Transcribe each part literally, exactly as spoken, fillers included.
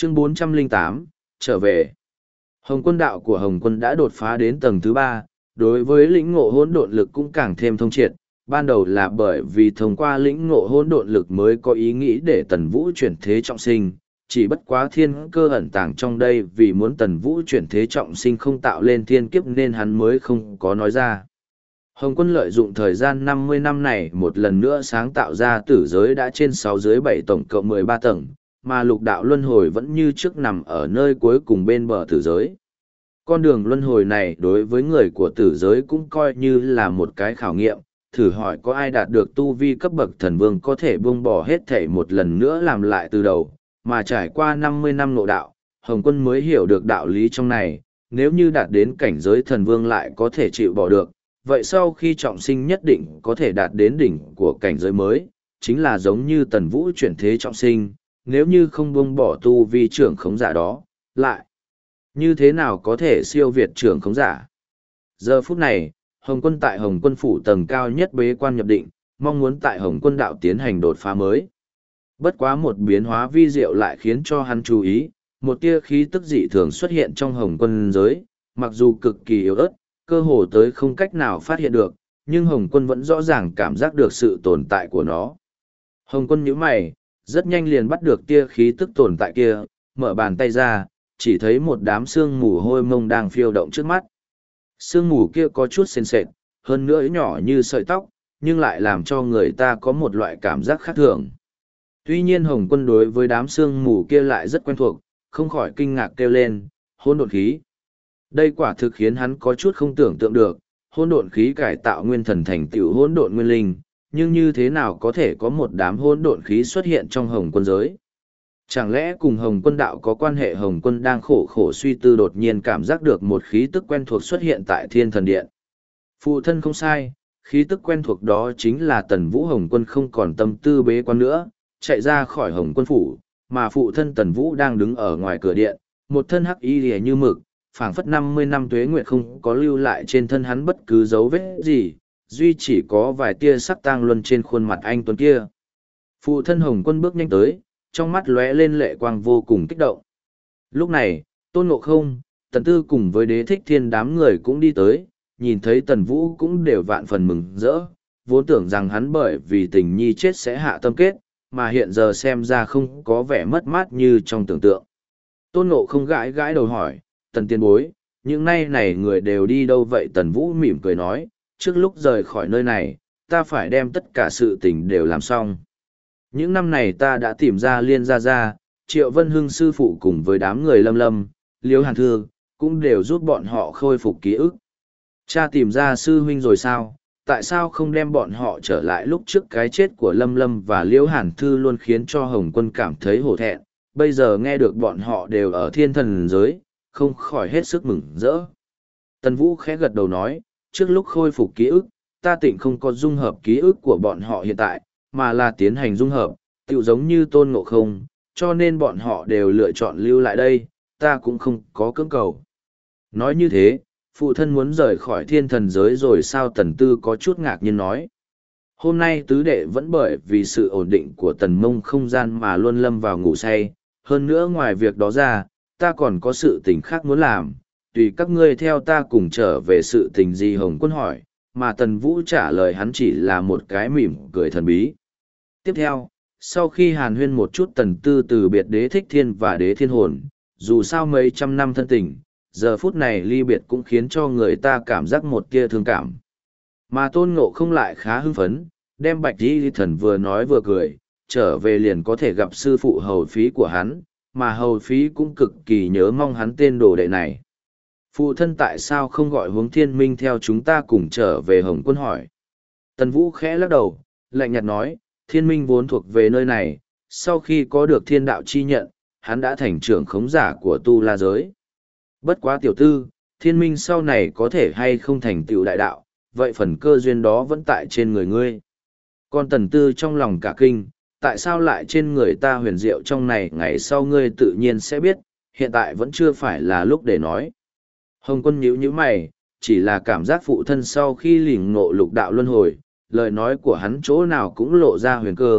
Chương bốn trăm lẻ tám, trở về. Hồng quân đạo của Hồng quân đã đột phá đến tầng thứ ba, đối với lĩnh ngộ hỗn độn lực cũng càng thêm thông triệt. Ban đầu là bởi vì thông qua lĩnh ngộ hỗn độn lực mới có ý nghĩ để Tần Vũ chuyển thế trọng sinh, chỉ bất quá thiên cơ ẩn tàng trong đây vì muốn Tần Vũ chuyển thế trọng sinh không tạo lên thiên kiếp nên hắn mới không có nói ra. Hồng quân lợi dụng thời gian năm mươi năm này một lần nữa sáng tạo ra tử giới đã trên sáu dưới bảy tổng cộng mười ba tầng, mà lục đạo luân hồi vẫn như trước nằm ở nơi cuối cùng bên bờ tử giới. Con đường luân hồi này đối với người của tử giới cũng coi như là một cái khảo nghiệm, thử hỏi có ai đạt được tu vi cấp bậc thần vương có thể buông bỏ hết thể một lần nữa làm lại từ đầu, mà trải qua năm mươi năm ngộ đạo, Hồng quân mới hiểu được đạo lý trong này, nếu như đạt đến cảnh giới thần vương lại có thể chịu bỏ được, vậy sau khi trọng sinh nhất định có thể đạt đến đỉnh của cảnh giới mới, chính là giống như Tần Vũ chuyển thế trọng sinh, nếu như không buông bỏ tu vi trưởng khống giả đó, lại như thế nào có thể siêu việt trưởng khống giả. Giờ phút này, Hồng quân tại Hồng quân phủ tầng cao nhất bế quan nhập định, mong muốn tại Hồng quân đạo tiến hành đột phá mới. Bất quá một biến hóa vi diệu lại khiến cho hắn chú ý, một tia khí tức dị thường xuất hiện trong Hồng quân giới, mặc dù cực kỳ yếu ớt, cơ hồ tới không cách nào phát hiện được, nhưng Hồng quân vẫn rõ ràng cảm giác được sự tồn tại của nó. Hồng quân nhíu mày, rất nhanh liền bắt được tia khí tức tồn tại kia, mở bàn tay ra, chỉ thấy một đám sương mù hôi mông đang phiêu động trước mắt. Sương mù kia có chút sền sệt, hơn nữa nhỏ như sợi tóc, nhưng lại làm cho người ta có một loại cảm giác khác thường. Tuy nhiên Hồng quân đối với đám sương mù kia lại rất quen thuộc, không khỏi kinh ngạc kêu lên, hỗn độn khí. Đây quả thực khiến hắn có chút không tưởng tượng được, hỗn độn khí cải tạo nguyên thần thành tựu hỗn độn nguyên linh, nhưng như thế nào có thể có một đám hỗn độn khí xuất hiện trong Hồng quân giới? Chẳng lẽ cùng Hồng quân đạo có quan hệ? Hồng quân đang khổ khổ suy tư đột nhiên cảm giác được một khí tức quen thuộc xuất hiện tại Thiên Thần Điện. Phụ thân không sai, khí tức quen thuộc đó chính là Tần Vũ. Hồng quân không còn tâm tư bế quan nữa, chạy ra khỏi Hồng quân phủ, mà phụ thân Tần Vũ đang đứng ở ngoài cửa điện, một thân hắc y lìa như mực, phảng phất năm mươi năm tuế nguyệt không có lưu lại trên thân hắn bất cứ dấu vết gì, duy chỉ có vài tia sắc tang luân trên khuôn mặt anh tuấn kia. Phụ thân Hồng quân bước nhanh tới, trong mắt lóe lên lệ quang vô cùng kích động. Lúc này, Tôn Ngộ Không, Tần Tư cùng với Đế Thích Thiên đám người cũng đi tới, nhìn thấy Tần Vũ cũng đều vạn phần mừng rỡ, vốn tưởng rằng hắn bởi vì tình nhi chết sẽ hạ tâm kết, mà hiện giờ xem ra không có vẻ mất mát như trong tưởng tượng. Tôn Ngộ Không gãi gãi đầu hỏi, Tần tiền bối, những nay này người đều đi đâu vậy? Tần Vũ mỉm cười nói, trước lúc rời khỏi nơi này, ta phải đem tất cả sự tình đều làm xong. Những năm này ta đã tìm ra Liên Gia Gia, Triệu Vân Hưng sư phụ cùng với đám người Lâm Lâm, Liễu Hàn Thư, cũng đều giúp bọn họ khôi phục ký ức. Cha tìm ra sư huynh rồi sao? Tại sao không đem bọn họ trở lại lúc trước? Cái chết của Lâm Lâm và Liễu Hàn Thư luôn khiến cho Hồng quân cảm thấy hổ thẹn, bây giờ nghe được bọn họ đều ở Thiên Thần giới, không khỏi hết sức mừng rỡ. Tần Vũ khẽ gật đầu nói, trước lúc khôi phục ký ức, ta tịnh không có dung hợp ký ức của bọn họ hiện tại, mà là tiến hành dung hợp, tựu giống như Tôn Ngộ Không, cho nên bọn họ đều lựa chọn lưu lại đây, ta cũng không có cưỡng cầu. Nói như thế, phụ thân muốn rời khỏi Thiên Thần giới rồi sao? Tần Tư có chút ngạc nhiên nói. Hôm nay tứ đệ vẫn bởi vì sự ổn định của Tần Mông không gian mà luôn lâm vào ngủ say, hơn nữa ngoài việc đó ra, ta còn có sự tình khác muốn làm, tùy các ngươi theo ta cùng trở về. Sự tình gì? Hồng quân hỏi, mà Tần Vũ trả lời hắn chỉ là một cái mỉm cười thần bí. Tiếp theo, sau khi hàn huyên một chút, Tần Tư từ biệt Đế Thích Thiên và Đế Thiên Hồn, dù sao mấy trăm năm thân tình, giờ phút này ly biệt cũng khiến cho người ta cảm giác một tia thương cảm. Mà Tôn Ngộ Không lại khá hưng phấn, đem Bạch Y Thần vừa nói vừa cười, trở về liền có thể gặp sư phụ hầu phí của hắn, mà hầu phí cũng cực kỳ nhớ mong hắn tên đồ đệ này. Phụ thân tại sao không gọi Hướng Thiên Minh theo chúng ta cùng trở về? Hồng quân hỏi. Tần Vũ khẽ lắc đầu, lạnh nhạt nói, Thiên Minh vốn thuộc về nơi này, sau khi có được thiên đạo chi nhận, hắn đã thành trưởng khống giả của tu la giới. Bất quá tiểu tư, Thiên Minh sau này có thể hay không thành tựu đại đạo, vậy phần cơ duyên đó vẫn tại trên người ngươi. Còn Tần Tư trong lòng cả kinh, tại sao lại trên người ta huyền diệu trong này? Ngày sau ngươi tự nhiên sẽ biết, hiện tại vẫn chưa phải là lúc để nói. Hồng quân nhíu nhíu mày, chỉ là cảm giác phụ thân sau khi lĩnh ngộ lục đạo luân hồi, lời nói của hắn chỗ nào cũng lộ ra huyền cơ,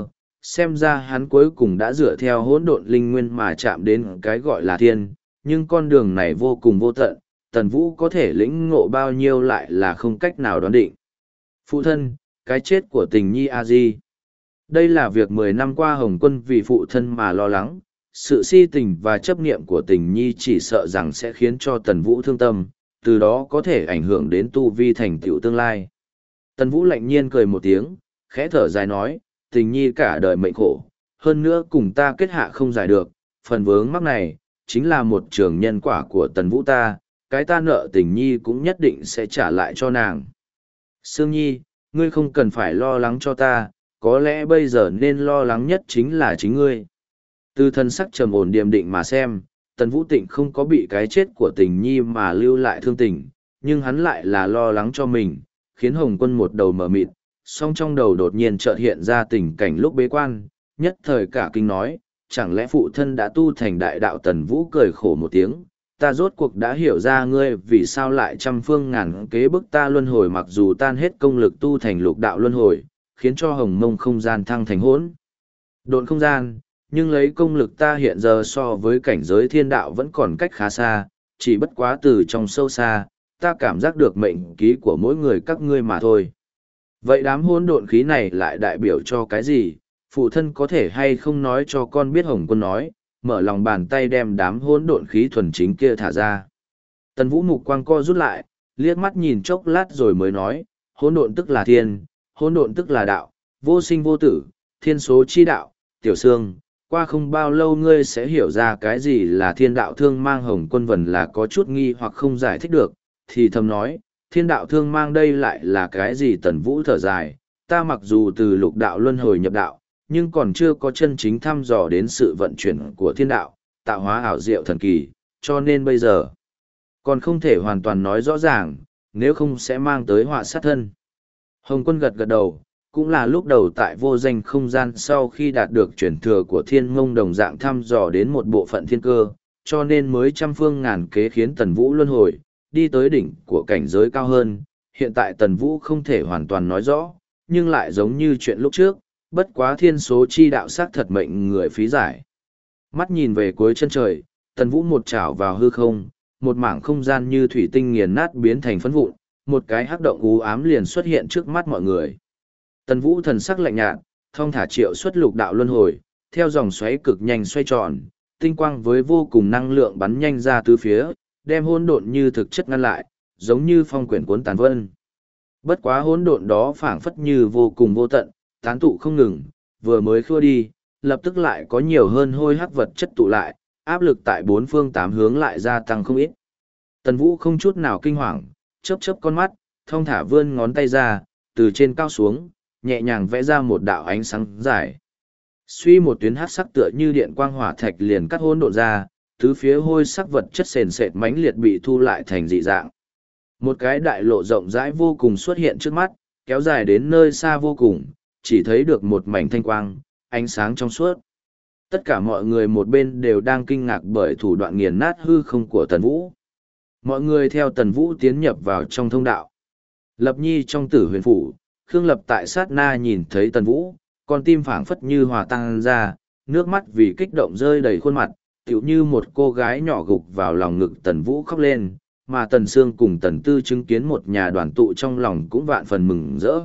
xem ra hắn cuối cùng đã dựa theo hỗn độn linh nguyên mà chạm đến cái gọi là thiên, nhưng con đường này vô cùng vô tận, Tần Vũ có thể lĩnh ngộ bao nhiêu lại là không cách nào đoán định. Phụ thân, cái chết của tình nhi a di. Đây là việc mười năm qua Hồng Quân vì phụ thân mà lo lắng, sự si tình và chấp niệm của tình nhi chỉ sợ rằng sẽ khiến cho Tần Vũ thương tâm, từ đó có thể ảnh hưởng đến tu vi thành tựu tương lai. Tần Vũ lạnh nhiên cười một tiếng, khẽ thở dài nói, tình nhi cả đời mệnh khổ, hơn nữa cùng ta kết hạ không giải được, phần vướng mắc này, chính là một trường nhân quả của Tần Vũ ta, cái ta nợ tình nhi cũng nhất định sẽ trả lại cho nàng. Sương Nhi, ngươi không cần phải lo lắng cho ta, có lẽ bây giờ nên lo lắng nhất chính là chính ngươi. Từ thân sắc trầm ổn điềm định mà xem, Tần Vũ Tịnh không có bị cái chết của tình nhi mà lưu lại thương tình, nhưng hắn lại là lo lắng cho mình, khiến Hồng Quân một đầu mở mịt, song trong đầu đột nhiên chợt hiện ra tình cảnh lúc bế quan, nhất thời cả kinh nói, chẳng lẽ phụ thân đã tu thành đại đạo. Tần Vũ cười khổ một tiếng, ta rốt cuộc đã hiểu ra ngươi vì sao lại trăm phương ngàn kế bức ta luân hồi, mặc dù tan hết công lực tu thành lục đạo luân hồi, khiến cho hồng mông không gian thăng thành hỗn độn không gian, nhưng lấy công lực ta hiện giờ so với cảnh giới thiên đạo vẫn còn cách khá xa, chỉ bất quá từ trong sâu xa, ta cảm giác được mệnh ký của mỗi người các ngươi mà thôi. Vậy đám hỗn độn khí này lại đại biểu cho cái gì? Phụ thân có thể hay không nói cho con biết? Hồng Quân nói, mở lòng bàn tay đem đám hỗn độn khí thuần chính kia thả ra. Tần Vũ mục quang co rút lại, liếc mắt nhìn chốc lát rồi mới nói, hỗn độn tức là thiên, hỗn độn tức là đạo, vô sinh vô tử, thiên số chi đạo, tiểu sương, qua không bao lâu ngươi sẽ hiểu ra cái gì là thiên đạo thương mang. Hồng Quân vần là có chút nghi hoặc không giải thích được, thì thầm nói, thiên đạo thương mang đây lại là cái gì? Tần Vũ thở dài, ta mặc dù từ lục đạo luân hồi nhập đạo, nhưng còn chưa có chân chính thăm dò đến sự vận chuyển của thiên đạo, tạo hóa ảo diệu thần kỳ, cho nên bây giờ còn không thể hoàn toàn nói rõ ràng, nếu không sẽ mang tới họa sát thân. Hồng Quân gật gật đầu, cũng là lúc đầu tại vô danh không gian sau khi đạt được truyền thừa của thiên mông đồng dạng thăm dò đến một bộ phận thiên cơ, cho nên mới trăm phương ngàn kế khiến Tần Vũ luân hồi, đi tới đỉnh của cảnh giới cao hơn. Hiện tại Tần Vũ không thể hoàn toàn nói rõ, nhưng lại giống như chuyện lúc trước, bất quá thiên số chi đạo xác thật mệnh người phí giải. Mắt nhìn về cuối chân trời, Tần Vũ một chảo vào hư không, một mảng không gian như thủy tinh nghiền nát biến thành phấn vụn, một cái hắc động u ám liền xuất hiện trước mắt mọi người. Tần Vũ thần sắc lạnh nhạt, thong thả triệu xuất lục đạo luân hồi, theo dòng xoáy cực nhanh xoay tròn, tinh quang với vô cùng năng lượng bắn nhanh ra tứ phía, đem hỗn độn như thực chất ngăn lại, giống như phong quyển cuốn tàn vân. Bất quá hỗn độn đó phảng phất như vô cùng vô tận, tán tụ không ngừng, vừa mới khua đi, lập tức lại có nhiều hơn hôi hắc vật chất tụ lại, áp lực tại bốn phương tám hướng lại gia tăng không ít. Tần Vũ không chút nào kinh hoàng, chớp chớp con mắt, thong thả vươn ngón tay ra, từ trên cao xuống, nhẹ nhàng vẽ ra một đạo ánh sáng dài. Suy một tuyến hắc sắc tựa như điện quang hỏa thạch liền cắt hỗn độn ra, tứ phía hôi sắc vật chất sền sệt mãnh liệt bị thu lại thành dị dạng. Một cái đại lộ rộng rãi vô cùng xuất hiện trước mắt, kéo dài đến nơi xa vô cùng, chỉ thấy được một mảnh thanh quang, ánh sáng trong suốt. Tất cả mọi người một bên đều đang kinh ngạc bởi thủ đoạn nghiền nát hư không của Tần Vũ. Mọi người theo Tần Vũ tiến nhập vào trong thông đạo. Lập Nhi trong Tử Huyền phủ, Khương Lập tại sát na nhìn thấy Tần Vũ, con tim phảng phất như hòa tan ra, nước mắt vì kích động rơi đầy khuôn mặt, tựu như một cô gái nhỏ gục vào lòng ngực Tần Vũ khóc lên, mà Tần Sương cùng Tần Tư chứng kiến một nhà đoàn tụ trong lòng cũng vạn phần mừng rỡ.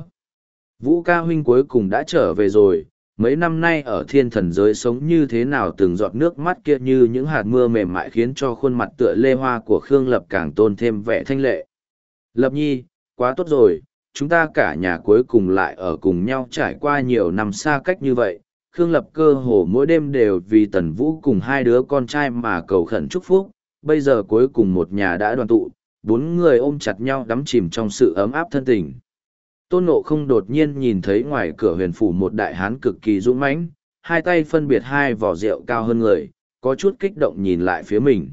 Vũ ca huynh cuối cùng đã trở về rồi, mấy năm nay ở thiên thần giới sống như thế nào? Từng giọt nước mắt kia như những hạt mưa mềm mại khiến cho khuôn mặt tựa lê hoa của Khương Lập càng tôn thêm vẻ thanh lệ. Lập Nhi, quá tốt rồi, chúng ta cả nhà cuối cùng lại ở cùng nhau trải qua nhiều năm xa cách như vậy. Khương Lập cơ hồ mỗi đêm đều vì Tần Vũ cùng hai đứa con trai mà cầu khẩn chúc phúc, bây giờ cuối cùng một nhà đã đoàn tụ, bốn người ôm chặt nhau đắm chìm trong sự ấm áp thân tình. Tôn Ngộ Không đột nhiên nhìn thấy ngoài cửa huyền phủ một đại hán cực kỳ dũng mãnh, hai tay phân biệt hai vỏ rượu cao hơn người, có chút kích động nhìn lại phía mình.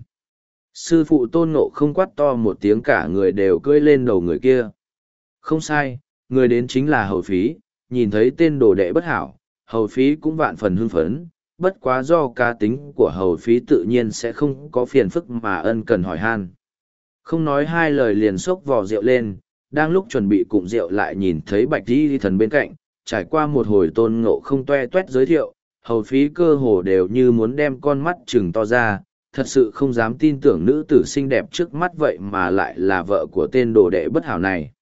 Sư phụ Tôn Ngộ Không quát to một tiếng, cả người đều cưỡi lên đầu người kia. Không sai, người đến chính là Hầu Phí, nhìn thấy tên đồ đệ bất hảo, Hầu Phí cũng vạn phần hưng phấn, bất quá do cá tính của Hầu Phí tự nhiên sẽ không có phiền phức mà ân cần hỏi han. Không nói hai lời liền xốc vỏ rượu lên, đang lúc chuẩn bị cụng rượu lại nhìn thấy Bạch Di Thần bên cạnh, trải qua một hồi tôn ngộ không toe toét giới thiệu, hầu phí cơ hồ đều như muốn đem con mắt chừng to ra, thật sự không dám tin tưởng nữ tử xinh đẹp trước mắt vậy mà lại là vợ của tên đồ đệ bất hảo này.